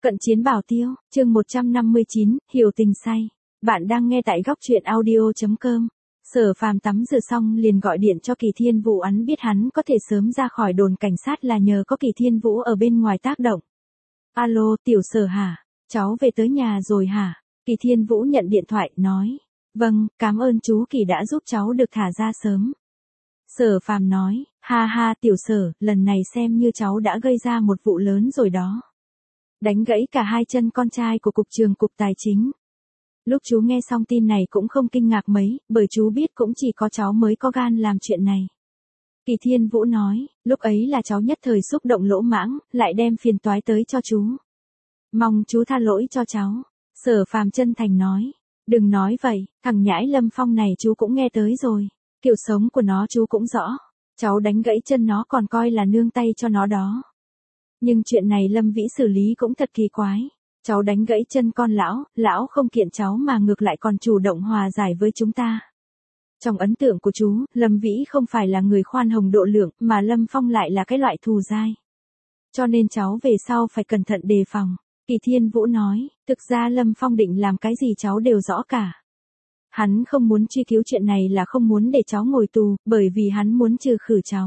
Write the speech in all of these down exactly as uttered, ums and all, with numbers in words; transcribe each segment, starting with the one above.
Cận chiến bảo tiêu, chương một trăm năm mươi chín, hiểu tình say. Bạn đang nghe tại góc truyện audio chấm com. Sở Phàm tắm rửa xong liền gọi điện cho Kỳ Thiên Vũ, hắn biết hắn có thể sớm ra khỏi đồn cảnh sát là nhờ có Kỳ Thiên Vũ ở bên ngoài tác động. Alo, tiểu Sở hả? Cháu về tới nhà rồi hả? Kỳ Thiên Vũ nhận điện thoại, nói. Vâng, cảm ơn chú Kỳ đã giúp cháu được thả ra sớm. Sở Phàm nói, ha ha tiểu Sở, lần này xem như cháu đã gây ra một vụ lớn rồi đó. Đánh gãy cả hai chân con trai của cục trưởng cục tài chính. Lúc chú nghe xong tin này cũng không kinh ngạc mấy, bởi chú biết cũng chỉ có cháu mới có gan làm chuyện này. Kỳ Thiên Vũ nói, lúc ấy là cháu nhất thời xúc động lỗ mãng, lại đem phiền toái tới cho chú. Mong chú tha lỗi cho cháu. Sở Phàm chân thành nói, đừng nói vậy, thằng nhãi Lâm Phong này chú cũng nghe tới rồi. Kiểu sống của nó chú cũng rõ. Cháu đánh gãy chân nó còn coi là nương tay cho nó đó. Nhưng chuyện này Lâm Vĩ xử lý cũng thật kỳ quái. Cháu đánh gãy chân con lão, lão không kiện cháu mà ngược lại còn chủ động hòa giải với chúng ta. Trong ấn tượng của chú, Lâm Vĩ không phải là người khoan hồng độ lượng, mà Lâm Phong lại là cái loại thù dai. Cho nên cháu về sau phải cẩn thận đề phòng. Kỳ Thiên Vũ nói, thực ra Lâm Phong định làm cái gì cháu đều rõ cả. Hắn không muốn truy cứu chuyện này là không muốn để cháu ngồi tù, bởi vì hắn muốn trừ khử cháu.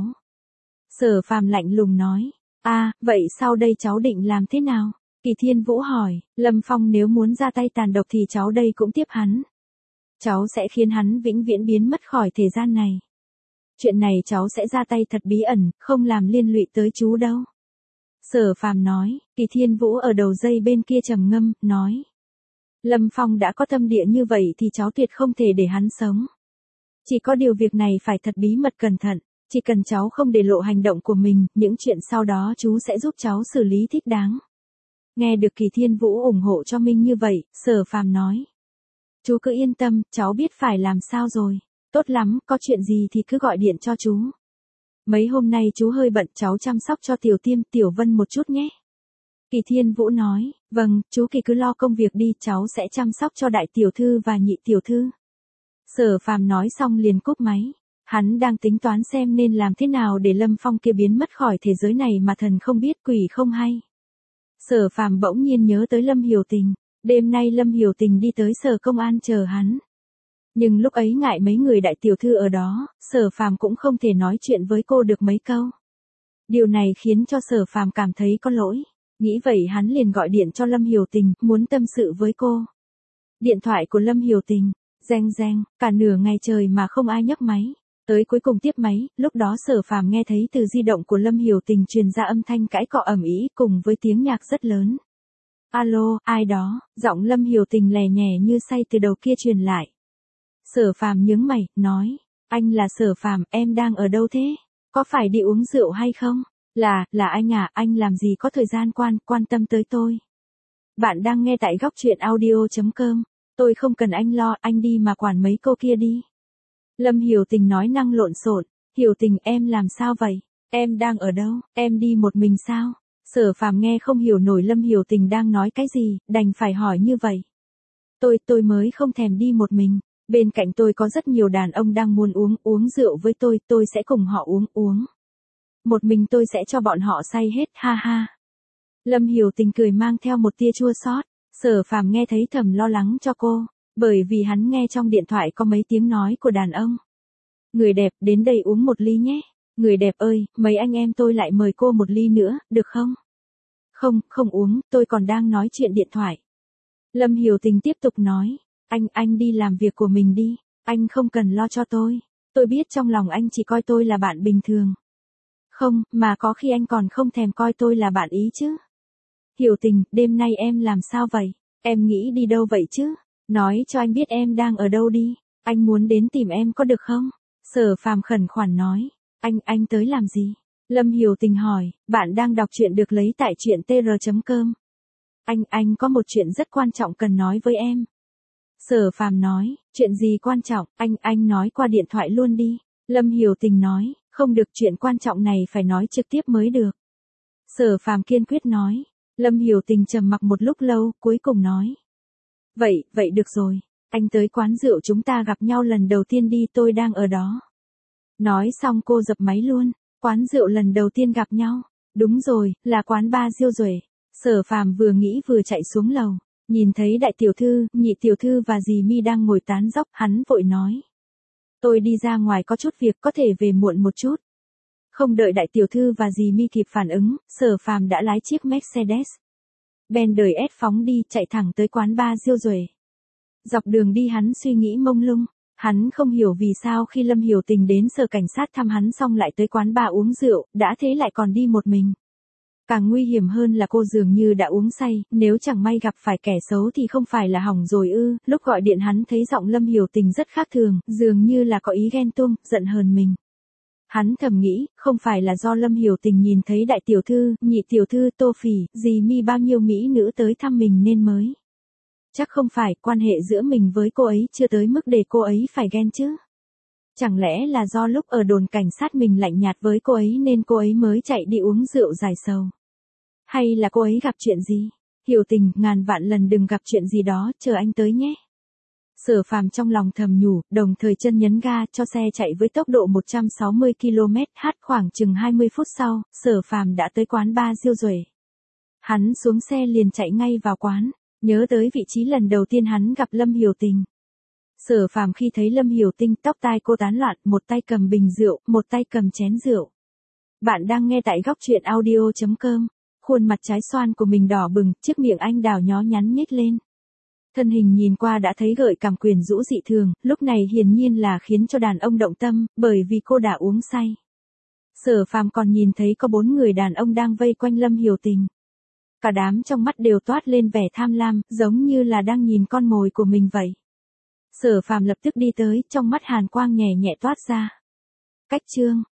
Sở Phàm lạnh lùng nói. À, vậy sau đây cháu định làm thế nào? Kỳ Thiên Vũ hỏi, Lâm Phong nếu muốn ra tay tàn độc thì cháu đây cũng tiếp hắn. Cháu sẽ khiến hắn vĩnh viễn biến mất khỏi thế gian này. Chuyện này cháu sẽ ra tay thật bí ẩn, không làm liên lụy tới chú đâu. Sở Phàm nói, Kỳ Thiên Vũ ở đầu dây bên kia trầm ngâm, nói. Lâm Phong đã có tâm địa như vậy thì cháu tuyệt không thể để hắn sống. Chỉ có điều việc này phải thật bí mật cẩn thận. Chỉ cần cháu không để lộ hành động của mình, những chuyện sau đó chú sẽ giúp cháu xử lý thích đáng. Nghe được Kỳ Thiên Vũ ủng hộ cho mình như vậy, Sở Phàm nói. Chú cứ yên tâm, cháu biết phải làm sao rồi. Tốt lắm, có chuyện gì thì cứ gọi điện cho chú. Mấy hôm nay chú hơi bận, cháu chăm sóc cho Tiểu Tiêm, Tiểu Vân một chút nhé. Kỳ Thiên Vũ nói, vâng, chú Kỳ cứ lo công việc đi, cháu sẽ chăm sóc cho đại tiểu thư và nhị tiểu thư. Sở Phàm nói xong liền cúp máy. Hắn đang tính toán xem nên làm thế nào để Lâm Phong kia biến mất khỏi thế giới này mà thần không biết quỷ không hay. Sở Phàm bỗng nhiên nhớ tới Lâm Hiểu Tình. Đêm nay Lâm Hiểu Tình đi tới sở công an chờ hắn. Nhưng lúc ấy ngại mấy người đại tiểu thư ở đó, Sở Phàm cũng không thể nói chuyện với cô được mấy câu. Điều này khiến cho Sở Phàm cảm thấy có lỗi. Nghĩ vậy hắn liền gọi điện cho Lâm Hiểu Tình, muốn tâm sự với cô. Điện thoại của Lâm Hiểu Tình, reng reng, cả nửa ngày trời mà không ai nhấc máy. Tới cuối cùng tiếp máy, lúc đó Sở Phàm nghe thấy từ di động của Lâm Hiểu Tình truyền ra âm thanh cãi cọ ầm ĩ cùng với tiếng nhạc rất lớn. Alo, ai đó? Giọng Lâm Hiểu Tình lè nhè như say từ đầu kia truyền lại. Sở Phàm nhướng mày, nói, anh là Sở Phàm, em đang ở đâu thế? Có phải đi uống rượu hay không? Là, là anh à, anh làm gì có thời gian quan, quan tâm tới tôi. Bạn đang nghe tại góc truyện audio chấm com, tôi không cần anh lo, anh đi mà quản mấy cô kia đi. Lâm Hiểu Tình nói năng lộn xộn, Hiểu Tình em làm sao vậy? Em đang ở đâu? Em đi một mình sao? Sở Phàm nghe không hiểu nổi Lâm Hiểu Tình đang nói cái gì, đành phải hỏi như vậy. Tôi, tôi mới không thèm đi một mình. Bên cạnh tôi có rất nhiều đàn ông đang muốn uống, uống rượu với tôi, tôi sẽ cùng họ uống, uống. Một mình tôi sẽ cho bọn họ say hết, ha ha. Lâm Hiểu Tình cười mang theo một tia chua xót. Sở Phàm nghe thấy thầm lo lắng cho cô. Bởi vì hắn nghe trong điện thoại có mấy tiếng nói của đàn ông. Người đẹp, đến đây uống một ly nhé. Người đẹp ơi, mấy anh em tôi lại mời cô một ly nữa, được không? Không, không uống, tôi còn đang nói chuyện điện thoại. Lâm Hiểu Tình tiếp tục nói. Anh, anh đi làm việc của mình đi. Anh không cần lo cho tôi. Tôi biết trong lòng anh chỉ coi tôi là bạn bình thường. Không, mà có khi anh còn không thèm coi tôi là bạn ý chứ. Hiểu Tình, đêm nay em làm sao vậy? Em nghĩ đi đâu vậy chứ? Nói cho anh biết em đang ở đâu đi. Anh muốn đến tìm em có được không? Sở Phàm khẩn khoản nói. Anh, anh tới làm gì? Lâm Hiểu Tình hỏi, bạn đang đọc truyện được lấy tại truyện tr chấm com. Anh, anh có một chuyện rất quan trọng cần nói với em. Sở Phàm nói, chuyện gì quan trọng, anh, anh nói qua điện thoại luôn đi. Lâm Hiểu Tình nói, không được, chuyện quan trọng này phải nói trực tiếp mới được. Sở Phàm kiên quyết nói. Lâm Hiểu Tình trầm mặc một lúc lâu, cuối cùng nói. Vậy, vậy được rồi. Anh tới quán rượu chúng ta gặp nhau lần đầu tiên đi, tôi đang ở đó. Nói xong cô dập máy luôn. Quán rượu lần đầu tiên gặp nhau. Đúng rồi, là quán ba Diêu Duệ. Sở Phàm vừa nghĩ vừa chạy xuống lầu, nhìn thấy đại tiểu thư, nhị tiểu thư và dì Mi đang ngồi tán dóc, hắn vội nói. Tôi đi ra ngoài có chút việc, có thể về muộn một chút. Không đợi đại tiểu thư và dì Mi kịp phản ứng, Sở Phàm đã lái chiếc Mercedes Benz đời S phóng đi, chạy thẳng tới quán bar Diêu Duệ. Dọc đường đi hắn suy nghĩ mông lung, hắn không hiểu vì sao khi Lâm Hiểu Tình đến sở cảnh sát thăm hắn xong lại tới quán bar uống rượu, đã thế lại còn đi một mình. Càng nguy hiểm hơn là cô dường như đã uống say, nếu chẳng may gặp phải kẻ xấu thì không phải là hỏng rồi ư. Lúc gọi điện hắn thấy giọng Lâm Hiểu Tình rất khác thường, dường như là có ý ghen tuông, giận hờn mình. Hắn thầm nghĩ, không phải là do Lâm Hiểu Tình nhìn thấy đại tiểu thư, nhị tiểu thư, Tô Phỉ, dì Mi bao nhiêu mỹ nữ tới thăm mình nên mới. Chắc không phải, quan hệ giữa mình với cô ấy chưa tới mức để cô ấy phải ghen chứ. Chẳng lẽ là do lúc ở đồn cảnh sát mình lạnh nhạt với cô ấy nên cô ấy mới chạy đi uống rượu giải sầu. Hay là cô ấy gặp chuyện gì? Hiểu Tình, ngàn vạn lần đừng gặp chuyện gì đó, chờ anh tới nhé. Sở Phàm trong lòng thầm nhủ, đồng thời chân nhấn ga cho xe chạy với tốc độ một trăm sáu mươi ki lô mét h. Khoảng chừng hai mươi phút sau, Sở Phàm đã tới quán bar Diêu Duệ. Hắn xuống xe liền chạy ngay vào quán, nhớ tới vị trí lần đầu tiên hắn gặp Lâm Hiểu Tình. Sở Phàm khi thấy Lâm Hiểu Tình, tóc tai cô tán loạn, một tay cầm bình rượu, một tay cầm chén rượu. Bạn đang nghe tại góc truyện audio chấm com. Khuôn mặt trái xoan của mình đỏ bừng, chiếc miệng anh đào nhó nhắn nhếch lên. Thân hình nhìn qua đã thấy gợi cảm quyến rũ dị thường, lúc này hiển nhiên là khiến cho đàn ông động tâm, bởi vì cô đã uống say. Sở Phàm còn nhìn thấy có bốn người đàn ông đang vây quanh Lâm Hiểu Tình. Cả đám trong mắt đều toát lên vẻ tham lam, giống như là đang nhìn con mồi của mình vậy. Sở Phàm lập tức đi tới, trong mắt hàn quang nhẹ nhẹ toát ra. Cách chương